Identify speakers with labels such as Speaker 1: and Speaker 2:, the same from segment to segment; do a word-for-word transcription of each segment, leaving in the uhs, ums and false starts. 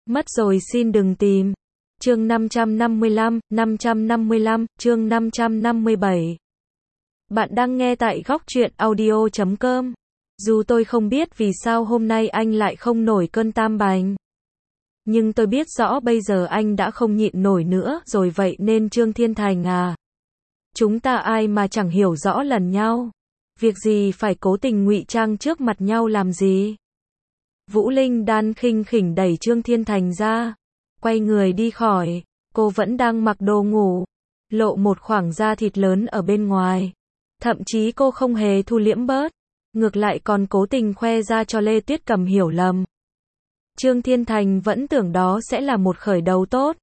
Speaker 1: Mất rồi xin đừng tìm. Chương năm trăm năm mươi lăm, năm trăm năm mươi lăm, chương năm trăm năm mươi bảy. Bạn đang nghe tại góc truyện audio chấm com. Dù tôi không biết vì sao hôm nay anh lại không nổi cơn tam bành. Nhưng tôi biết rõ bây giờ anh đã không nhịn nổi nữa rồi, vậy nên Trương Thiên Thành à. Chúng ta ai mà chẳng hiểu rõ lần nhau. Việc gì phải cố tình ngụy trang trước mặt nhau làm gì? Vũ Linh Đan khinh khỉnh đẩy Trương Thiên Thành ra, quay người đi khỏi. Cô vẫn đang mặc đồ ngủ, lộ một khoảng da thịt lớn ở bên ngoài. Thậm chí cô không hề thu liễm bớt, ngược lại còn cố tình khoe ra cho Lê Tuyết Cầm hiểu lầm. Trương Thiên Thành vẫn tưởng đó sẽ là một khởi đầu tốt.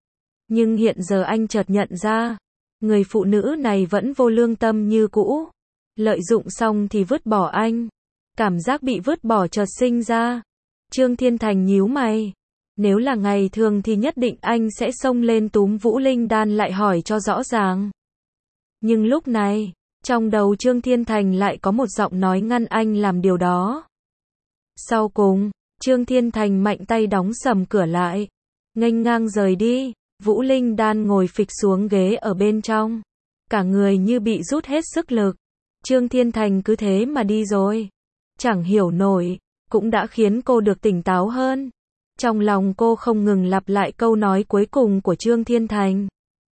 Speaker 1: Nhưng hiện giờ anh chợt nhận ra, người phụ nữ này vẫn vô lương tâm như cũ. Lợi dụng xong thì vứt bỏ anh. Cảm giác bị vứt bỏ chợt sinh ra. Trương Thiên Thành nhíu mày. Nếu là ngày thường thì nhất định anh sẽ xông lên túm Vũ Linh Đan lại hỏi cho rõ ràng. Nhưng lúc này, trong đầu Trương Thiên Thành lại có một giọng nói ngăn anh làm điều đó. Sau cùng, Trương Thiên Thành mạnh tay đóng sầm cửa lại, nghênh ngang rời đi. Vũ Linh Đan ngồi phịch xuống ghế ở bên trong, cả người như bị rút hết sức lực. Trương Thiên Thành cứ thế mà đi rồi. Chẳng hiểu nổi, cũng đã khiến cô được tỉnh táo hơn. Trong lòng cô không ngừng lặp lại câu nói cuối cùng của Trương Thiên Thành.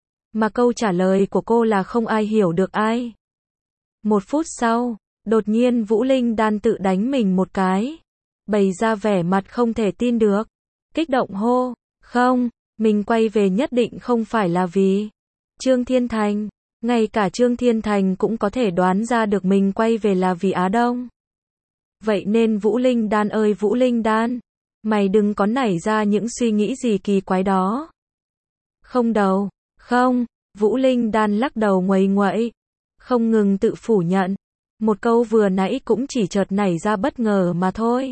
Speaker 1: Mà câu trả lời của cô là không ai hiểu được ai. Một phút sau, đột nhiên Vũ Linh Đan tự đánh mình một cái, bày ra vẻ mặt không thể tin được. Kích động hô, không, mình quay về nhất định không phải là vì Trương Thiên Thành. Ngay cả Trương Thiên Thành cũng có thể đoán ra được mình quay về là vì Á Đông. Vậy nên Vũ Linh Đan ơi Vũ Linh Đan, mày đừng có nảy ra những suy nghĩ gì kỳ quái đó. Không đâu, không, Vũ Linh Đan lắc đầu nguậy nguậy, không ngừng tự phủ nhận. Một câu vừa nãy cũng chỉ chợt nảy ra bất ngờ mà thôi.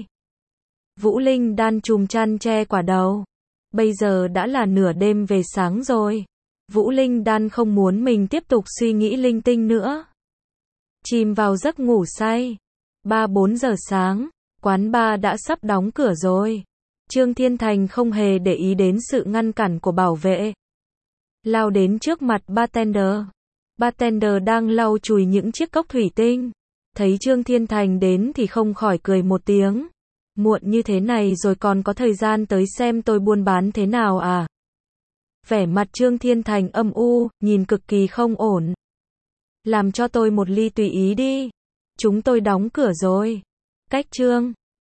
Speaker 1: Vũ Linh Đan chùm chăn che quả đầu. Bây giờ đã là nửa đêm về sáng rồi. Vũ Linh Đan không muốn mình tiếp tục suy nghĩ linh tinh nữa. Chìm vào giấc ngủ say. Ba bốn giờ sáng, quán bar đã sắp đóng cửa rồi. Trương Thiên Thành không hề để ý đến sự ngăn cản của bảo vệ. Lao đến trước mặt bartender. Bartender đang lau chùi những chiếc cốc thủy tinh. Thấy Trương Thiên Thành đến thì không khỏi cười một tiếng. Muộn như thế này rồi còn có thời gian tới xem tôi buôn bán thế nào à? Vẻ mặt Trương Thiên Thành âm u, nhìn cực kỳ không ổn. Làm cho tôi một ly tùy ý đi. Chúng tôi đóng cửa rồi. Cách Trương